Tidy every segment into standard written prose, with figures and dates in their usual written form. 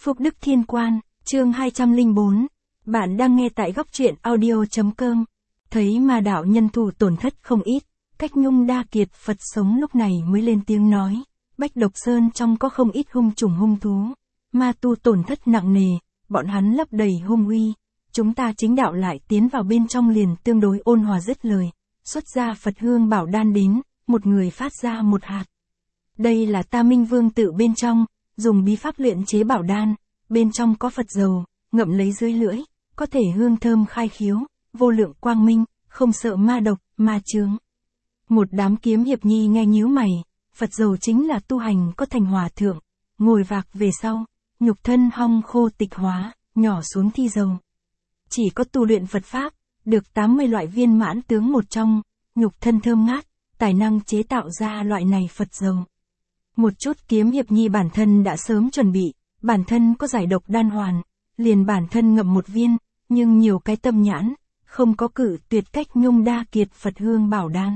Phúc Đức Thiên Quan, chương 204. Bạn đang nghe tại góc truyện audio.com. Thấy ma đạo nhân thủ tổn thất không ít, Cách Nhung Đa Kiệt Phật sống lúc này mới lên tiếng nói. Bách Độc Sơn trong có không ít hung trùng hung thú. Ma tu tổn thất nặng nề, bọn hắn lấp đầy hung uy. Chúng ta chính đạo lại tiến vào bên trong liền tương đối ôn hòa dứt lời. Xuất ra Phật hương bảo đan đến, một người phát ra một hạt. Đây là Ta Minh Vương tự bên trong, dùng bí pháp luyện chế bảo đan, bên trong có Phật dầu, ngậm lấy dưới lưỡi, có thể hương thơm khai khiếu, vô lượng quang minh, không sợ ma độc, ma chướng. Một đám kiếm hiệp nhi nghe nhíu mày, Phật dầu chính là tu hành có thành hòa thượng, ngồi vạc về sau, nhục thân hong khô tịch hóa, nhỏ xuống thi dầu. Chỉ có tu luyện Phật Pháp, được 80 loại viên mãn tướng một trong, nhục thân thơm ngát, tài năng chế tạo ra loại này Phật dầu. Một chút kiếm hiệp nhi bản thân đã sớm chuẩn bị, bản thân có giải độc đan hoàn, liền bản thân ngậm một viên, nhưng nhiều cái tâm nhãn, không có cử tuyệt Cách Nhung Đa Kiệt Phật hương bảo đan.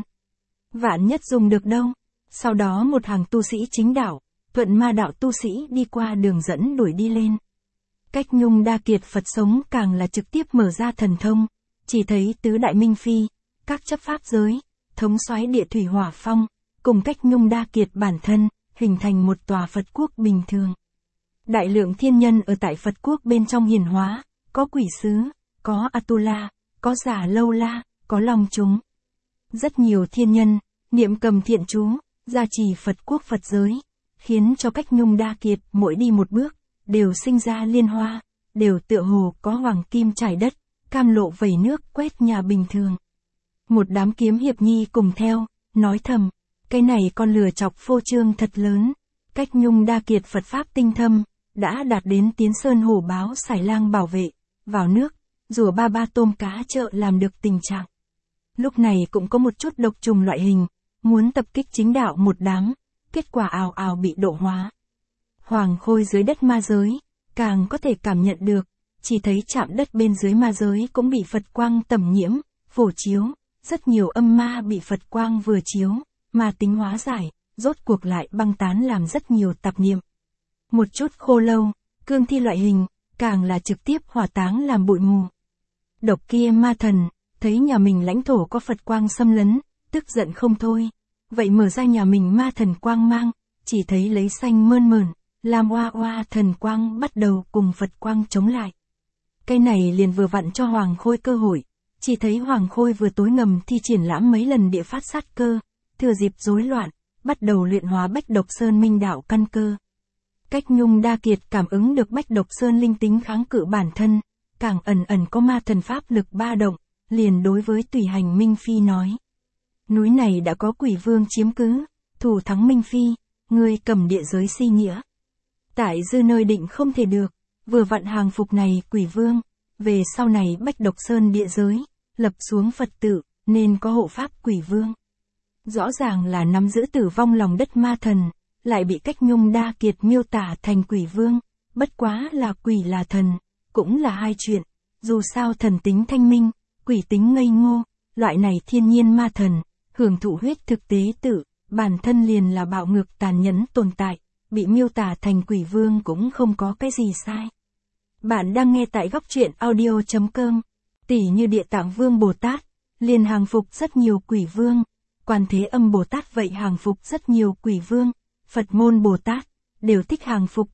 Vạn nhất dùng được đâu. Sau đó một hàng tu sĩ chính đạo, thuận ma đạo tu sĩ đi qua đường dẫn đuổi đi lên. Cách Nhung Đa Kiệt Phật sống càng là trực tiếp mở ra thần thông, chỉ thấy tứ đại minh phi, các chấp pháp giới, thống soái địa thủy hỏa phong, cùng Cách Nhung Đa Kiệt bản thân, hình thành một tòa Phật quốc bình thường. Đại lượng thiên nhân ở tại Phật quốc bên trong hiển hóa, có quỷ sứ, có Atula, có Giả Lâu La, có Long chúng. Rất nhiều thiên nhân, niệm cầm thiện chú, gia trì Phật quốc Phật giới, khiến cho Cách Nhung Đa Kiệt mỗi đi một bước, đều sinh ra liên hoa, đều tựa hồ có hoàng kim trải đất, cam lộ vẩy nước quét nhà bình thường. Một đám kiếm hiệp nhi cùng theo, nói thầm, cái này con lừa chọc phô trương thật lớn. Cách Nhung Đa Kiệt Phật Pháp tinh thâm, đã đạt đến tiến sơn hổ báo sải lang bảo vệ, vào nước, rùa ba ba tôm cá chợ làm được tình trạng. Lúc này cũng có một chút độc trùng loại hình, muốn tập kích chính đạo một đám, kết quả ào ào bị độ hóa. Hoàng Khôi dưới đất ma giới, càng có thể cảm nhận được, chỉ thấy chạm đất bên dưới ma giới cũng bị Phật quang tẩm nhiễm, phổ chiếu, rất nhiều âm ma bị Phật quang vừa chiếu, mà tính hóa giải, rốt cuộc lại băng tán làm rất nhiều tạp niệm. Một chút khô lâu, cương thi loại hình, càng là trực tiếp hỏa táng làm bụi mù. Độc kia ma thần, thấy nhà mình lãnh thổ có Phật quang xâm lấn, tức giận không thôi. Vậy mở ra nhà mình ma thần quang mang, chỉ thấy lấy xanh mơn mởn, làm oa oa thần quang bắt đầu cùng Phật quang chống lại. Cái này liền vừa vặn cho Hoàng Khôi cơ hội, chỉ thấy Hoàng Khôi vừa tối ngầm thi triển lãm mấy lần địa phát sát cơ, thừa dịp rối loạn, bắt đầu luyện hóa Bách Độc Sơn minh đạo căn cơ. Cách Nhung Đa Kiệt cảm ứng được Bách Độc Sơn linh tính kháng cự bản thân, càng ẩn ẩn có ma thần pháp lực ba động, liền đối với Tùy Hành Minh Phi nói. Núi này đã có quỷ vương chiếm cứ, thủ thắng Minh Phi, ngươi cầm địa giới si nghĩa. Tại dư nơi định không thể được, vừa vặn hàng phục này quỷ vương, về sau này Bách Độc Sơn địa giới, lập xuống Phật tự, nên có hộ pháp quỷ vương. Rõ ràng là nắm giữ tử vong lòng đất ma thần, lại bị Cách Nhung Đa Kiệt miêu tả thành quỷ vương, bất quá là quỷ là thần, cũng là hai chuyện, dù sao thần tính thanh minh, quỷ tính ngây ngô, loại này thiên nhiên ma thần, hưởng thụ huyết thực tế tử, bản thân liền là bạo ngược tàn nhẫn tồn tại, bị miêu tả thành quỷ vương cũng không có cái gì sai. Bạn đang nghe tại góc truyện audio.com, tỷ như Địa Tạng Vương Bồ Tát, liền hàng phục rất nhiều quỷ vương, Quan Thế Âm Bồ Tát vậy hàng phục rất nhiều quỷ vương, Phật môn Bồ Tát, đều thích hàng phục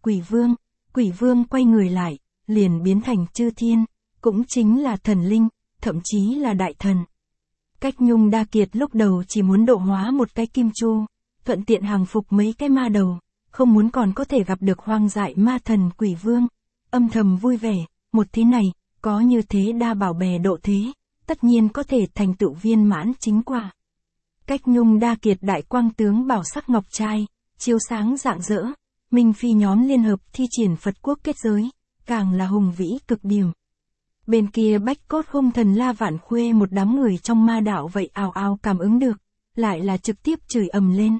quỷ vương quay người lại, liền biến thành chư thiên, cũng chính là thần linh, thậm chí là đại thần. Cách Nhung Đa Kiệt lúc đầu chỉ muốn độ hóa một cái kim chu, thuận tiện hàng phục mấy cái ma đầu, không muốn còn có thể gặp được hoang dại ma thần quỷ vương, âm thầm vui vẻ, một thế này, có như thế đa bảo bè độ thế, tất nhiên có thể thành tựu viên mãn chính quả. Cách Nhung Đa Kiệt đại quang tướng bảo sắc ngọc trai, chiếu sáng rạng rỡ, Minh Phi nhóm liên hợp thi triển Phật quốc kết giới, càng là hùng vĩ cực điểm. Bên kia Bách Cốt hung thần La Vạn Khuê một đám người trong ma đạo vậy ào ào cảm ứng được, lại là trực tiếp chửi ầm lên.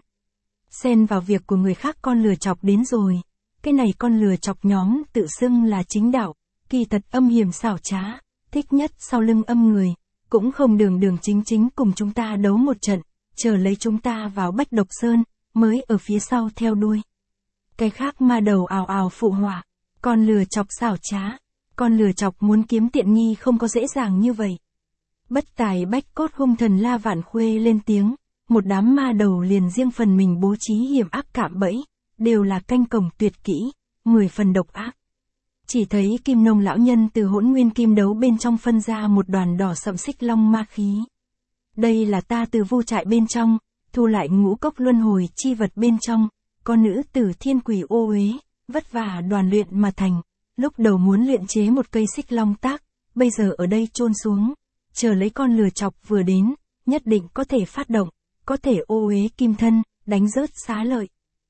Xen vào việc của người khác con lừa chọc đến rồi, cái này con lừa chọc nhóm tự xưng là chính đạo, kỳ thật âm hiểm xảo trá, thích nhất sau lưng âm người, cũng không đường đường chính chính cùng chúng ta đấu một trận, chờ lấy chúng ta vào Bách Độc Sơn, mới ở phía sau theo đuôi. Cái khác ma đầu ào ào phụ họa, Con lừa chọc xảo trá. Con lừa chọc muốn kiếm tiện nghi không có dễ dàng như vậy. Bất tài bách cốt hung thần La Vạn Khuê lên tiếng, một đám ma đầu liền riêng phần mình bố trí hiểm ác cạm bẫy, đều là canh cổng tuyệt kỹ, 10 phần độc ác. Chỉ thấy Kim Nông lão nhân từ Hỗn Nguyên Kim Đấu bên trong phân ra một đoàn đỏ sậm xích long ma khí. Đây là ta từ vu trại bên trong, thu lại ngũ cốc luân hồi chi vật bên trong, con nữ tử thiên quỷ ô uế, vất vả đoàn luyện mà thành, lúc đầu muốn luyện chế một cây xích long tác, bây giờ ở đây chôn xuống, chờ lấy con lừa chọc vừa đến, nhất định có thể phát động, có thể ô uế kim thân, đánh rớt xá lợi.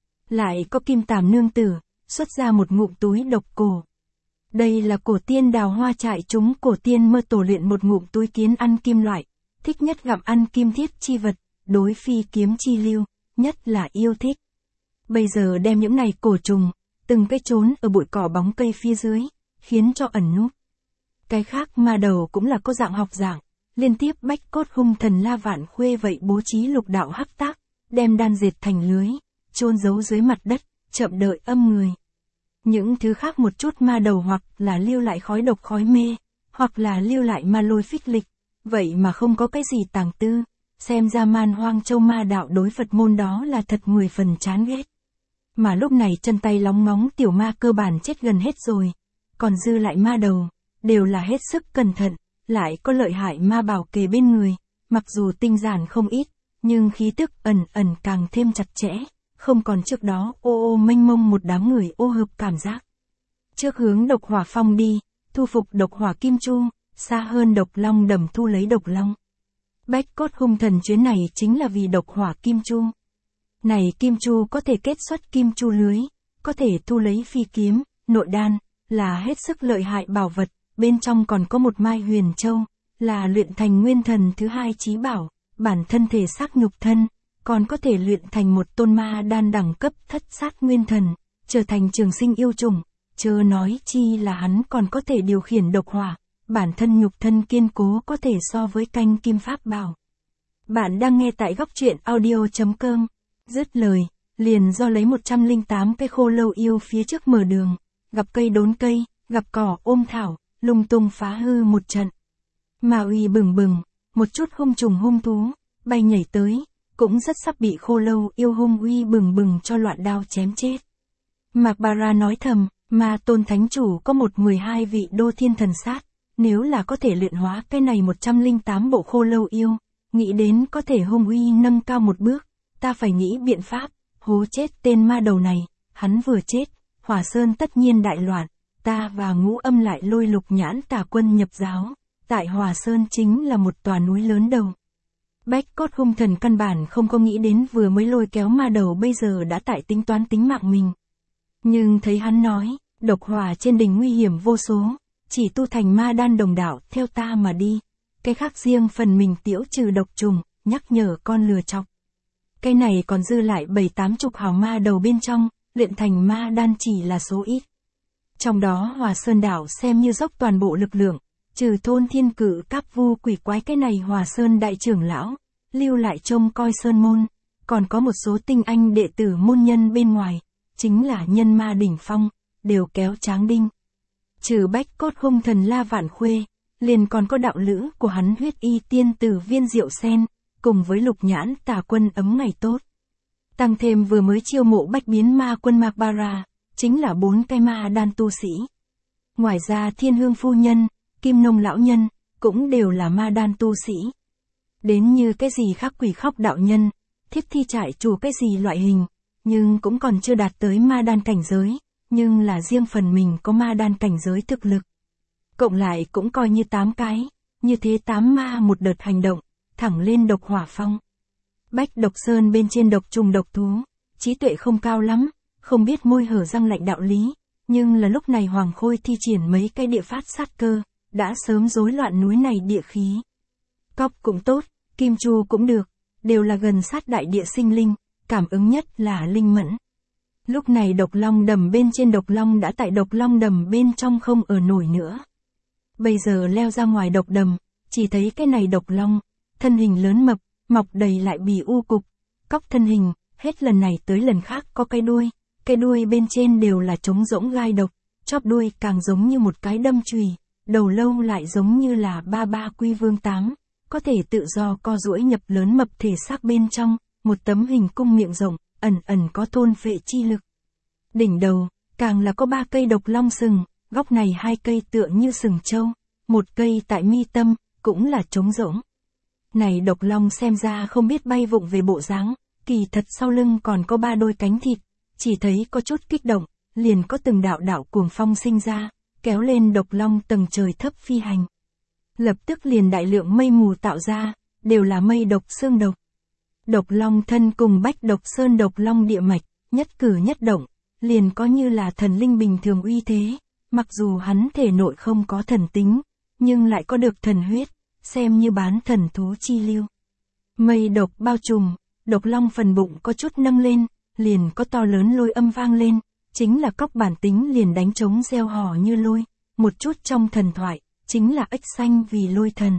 Lại có Kim Tàm nương tử, xuất ra một ngụm túi độc cổ. Đây là cổ tiên Đào Hoa trại chúng cổ tiên mơ tổ luyện một ngụm túi kiến ăn kim loại, thích nhất gặm ăn kim thiết chi vật, đối phi kiếm chi lưu, nhất là yêu thích. Bây giờ đem những này cổ trùng, từng cái trốn ở bụi cỏ bóng cây phía dưới, khiến cho ẩn núp. Cái khác ma đầu cũng là có dạng học dạng, liên tiếp bách cốt hung thần La Vạn Khuê vậy bố trí lục đạo hắc tác, đem đan dệt thành lưới, chôn giấu dưới mặt đất, chậm đợi âm người. Những thứ khác một chút ma đầu hoặc là lưu lại khói độc khói mê, hoặc là lưu lại ma lôi phích lịch, vậy mà không có cái gì tàng tư, xem ra Man Hoang Châu ma đạo đối Phật môn đó là thật 10 phần chán ghét. Mà lúc này chân tay lóng ngóng tiểu ma cơ bản chết gần hết rồi, còn dư lại ma đầu, đều là hết sức cẩn thận, lại có lợi hại ma bảo kề bên người, mặc dù tinh giản không ít, nhưng khí tức ẩn ẩn càng thêm chặt chẽ, không còn trước đó ô ô mênh mông một đám người ô hợp cảm giác. Trước hướng độc hỏa phong đi, thu phục độc hỏa kim chu, xa hơn độc long đầm thu lấy độc long. Bách cốt hung thần chuyến này chính là vì độc hỏa kim chu. Này kim chu có thể kết xuất kim chu lưới, có thể thu lấy phi kiếm, nội đan, là hết sức lợi hại bảo vật, bên trong còn có một mai huyền châu, là luyện thành nguyên thần thứ hai chí bảo, bản thân thể xác nhục thân, còn có thể luyện thành một tôn ma đan đẳng cấp thất sát nguyên thần, trở thành trường sinh yêu trùng, chớ nói chi là hắn còn có thể điều khiển độc hỏa, bản thân nhục thân kiên cố có thể so với canh kim pháp bảo. Bạn đang nghe tại góc truyện audio.com. Dứt lời, liền do lấy 108 cái khô lâu yêu phía trước mở đường, gặp cây đốn cây, gặp cỏ ôm thảo, lung tung phá hư một trận. Ma uy bừng bừng, một chút hung trùng hung thú, bay nhảy tới, cũng rất sắp bị khô lâu yêu hung uy bừng bừng cho loạn đao chém chết. Mạc Bà Ra nói thầm, Ma Tôn Thánh Chủ có 12 vị đô thiên thần sát, nếu là có thể luyện hóa cái này 108 bộ khô lâu yêu, nghĩ đến có thể hung uy nâng cao một bước, ta phải nghĩ biện pháp, hố chết tên ma đầu này, hắn vừa chết, Hỏa Sơn tất nhiên đại loạn, ta và Ngũ Âm lại lôi Lục Nhãn Tà quân nhập giáo, tại Hỏa Sơn chính là một tòa núi lớn đầu. Bách cốt hung thần căn bản không có nghĩ đến vừa mới lôi kéo ma đầu bây giờ đã tại tính toán tính mạng mình. Nhưng thấy hắn nói, độc hỏa trên đỉnh nguy hiểm vô số, chỉ tu thành ma đan đồng đạo theo ta mà đi, cái khác riêng phần mình tiễu trừ độc trùng, nhắc nhở con lừa chọc. Cái này còn dư lại 7-80 hào ma đầu bên trong, luyện thành ma đan chỉ là số ít. Trong đó Hòa Sơn đảo xem như dốc toàn bộ lực lượng, trừ thôn thiên cử cáp vu quỷ quái cái này Hòa Sơn đại trưởng lão, lưu lại trông coi sơn môn, còn có một số tinh anh đệ tử môn nhân bên ngoài, chính là nhân ma đỉnh phong, đều kéo tráng đinh. Trừ bách cốt hung thần La Vạn Khuê, liền còn có đạo lữ của hắn huyết y tiên tử Viên Diệu Sen, cùng với Lục Nhãn Tà quân ấm ngày tốt. Tăng thêm vừa mới chiêu mộ bách biến ma quân Mạc Bà Ra, chính là 4 cái ma đan tu sĩ. Ngoài ra Thiên Hương phu nhân, Kim Nông lão nhân, cũng đều là ma đan tu sĩ. Đến như cái gì khắc quỷ khóc đạo nhân, thiết thi trại chủ cái gì loại hình, nhưng cũng còn chưa đạt tới ma đan cảnh giới, nhưng là riêng phần mình có ma đan cảnh giới thực lực. Cộng lại cũng coi như 8 cái, như thế 8 ma một đợt hành động, thẳng lên độc hỏa phong. Bách độc sơn bên trên độc trùng độc thú, trí tuệ không cao lắm, không biết môi hở răng lạnh đạo lý, nhưng là lúc này Hoàng Khôi thi triển mấy cái địa phát sát cơ, đã sớm rối loạn núi này địa khí. Cóc cũng tốt, kim chu cũng được, đều là gần sát đại địa sinh linh, cảm ứng nhất là linh mẫn. Lúc này độc long đầm bên trên độc long đã tại độc long đầm bên trong không ở nổi nữa. Bây giờ leo ra ngoài độc đầm, chỉ thấy cái này độc long, thân hình lớn mập, mọc đầy lại bì u cục, cóc thân hình, hết lần này tới lần khác có cái đuôi bên trên đều là trống rỗng gai độc, chóp đuôi càng giống như một cái đâm chùy, đầu lâu lại giống như là ba quy vương táng, có thể tự do co duỗi nhập lớn mập thể xác bên trong, một tấm hình cung miệng rộng, ẩn ẩn có thôn phệ chi lực. Đỉnh đầu, càng là có 3 cây độc long sừng, góc này 2 cây tựa như sừng trâu, một cây tại mi tâm, cũng là trống rỗng. Này độc long xem ra không biết bay vụng về bộ dáng, kỳ thật sau lưng còn có 3 đôi cánh thịt, chỉ thấy có chút kích động, liền có từng đạo đạo cuồng phong sinh ra, kéo lên độc long tầng trời thấp phi hành. Lập tức liền đại lượng mây mù tạo ra, đều là mây độc xương độc. Độc long thân cùng bách độc sơn độc long địa mạch, nhất cử nhất động, liền có như là thần linh bình thường uy thế, mặc dù hắn thể nội không có thần tính, nhưng lại có được thần huyết, xem như bán thần thú chi lưu. Mây độc bao trùm, độc long phần bụng có chút nâng lên, liền có to lớn lôi âm vang lên, chính là cóc bản tính liền đánh trống reo hò như lôi, một chút trong thần thoại, chính là ếch xanh vì lôi thần.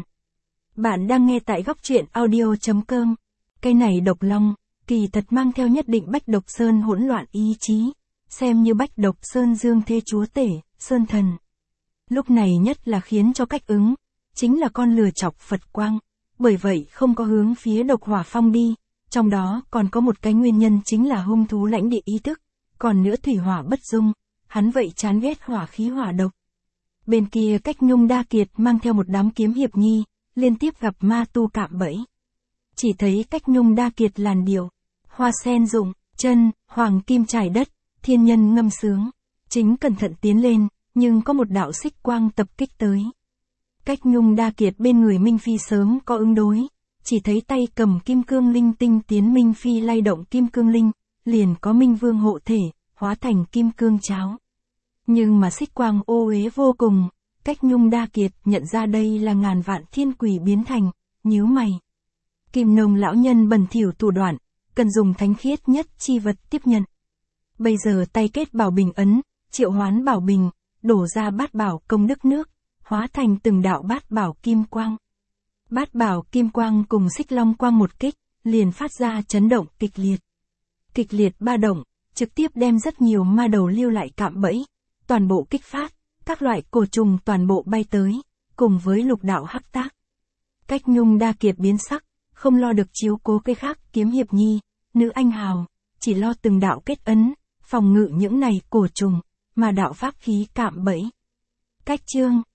Bạn đang nghe tại góc truyện audio.com. Cây này độc long, kỳ thật mang theo nhất định bách độc sơn hỗn loạn ý chí, xem như bách độc sơn dương thế chúa tể, sơn thần. Lúc này nhất là khiến cho cách ứng, chính là con lừa chọc Phật quang, bởi vậy không có hướng phía độc hỏa phong đi, trong đó còn có một cái nguyên nhân chính là hung thú lãnh địa ý thức, còn nữa thủy hỏa bất dung, hắn vậy chán ghét hỏa khí hỏa độc. Bên kia Cách Nhung Đa Kiệt mang theo một đám kiếm hiệp nhi, liên tiếp gặp ma tu cạm bẫy. Chỉ thấy Cách Nhung Đa Kiệt làn điệu, hoa sen rụng, chân, hoàng kim trải đất, thiên nhân ngâm sướng, chính cẩn thận tiến lên, nhưng có một đạo xích quang tập kích tới. Cách Nhung Đa Kiệt bên người Minh Phi sớm có ứng đối, chỉ thấy tay cầm kim cương linh tinh tiến Minh Phi lay động kim cương linh, liền có Minh Vương hộ thể, hóa thành kim cương cháo. Nhưng mà xích quang ô uế vô cùng, Cách Nhung Đa Kiệt nhận ra đây là ngàn vạn thiên quỷ biến thành, nhíu mày. Kim Nông lão nhân bẩn thỉu thủ đoạn, cần dùng thánh khiết nhất chi vật tiếp nhận. Bây giờ tay kết bảo bình ấn, triệu hoán bảo bình, đổ ra bát bảo công đức nước, hóa thành từng đạo bát bảo kim quang. Bát bảo kim quang cùng xích long quang một kích, liền phát ra chấn động kịch liệt. Kịch liệt ba động, trực tiếp đem rất nhiều ma đầu lưu lại cạm bẫy, toàn bộ kích phát, các loại cổ trùng toàn bộ bay tới, cùng với lục đạo hắc tác. Cách Nhung Đa Kiệt biến sắc, không lo được chiếu cố cây khác kiếm hiệp nhi, nữ anh hào, chỉ lo từng đạo kết ấn, phòng ngự những này cổ trùng, mà đạo pháp khí cạm bẫy. Cách chương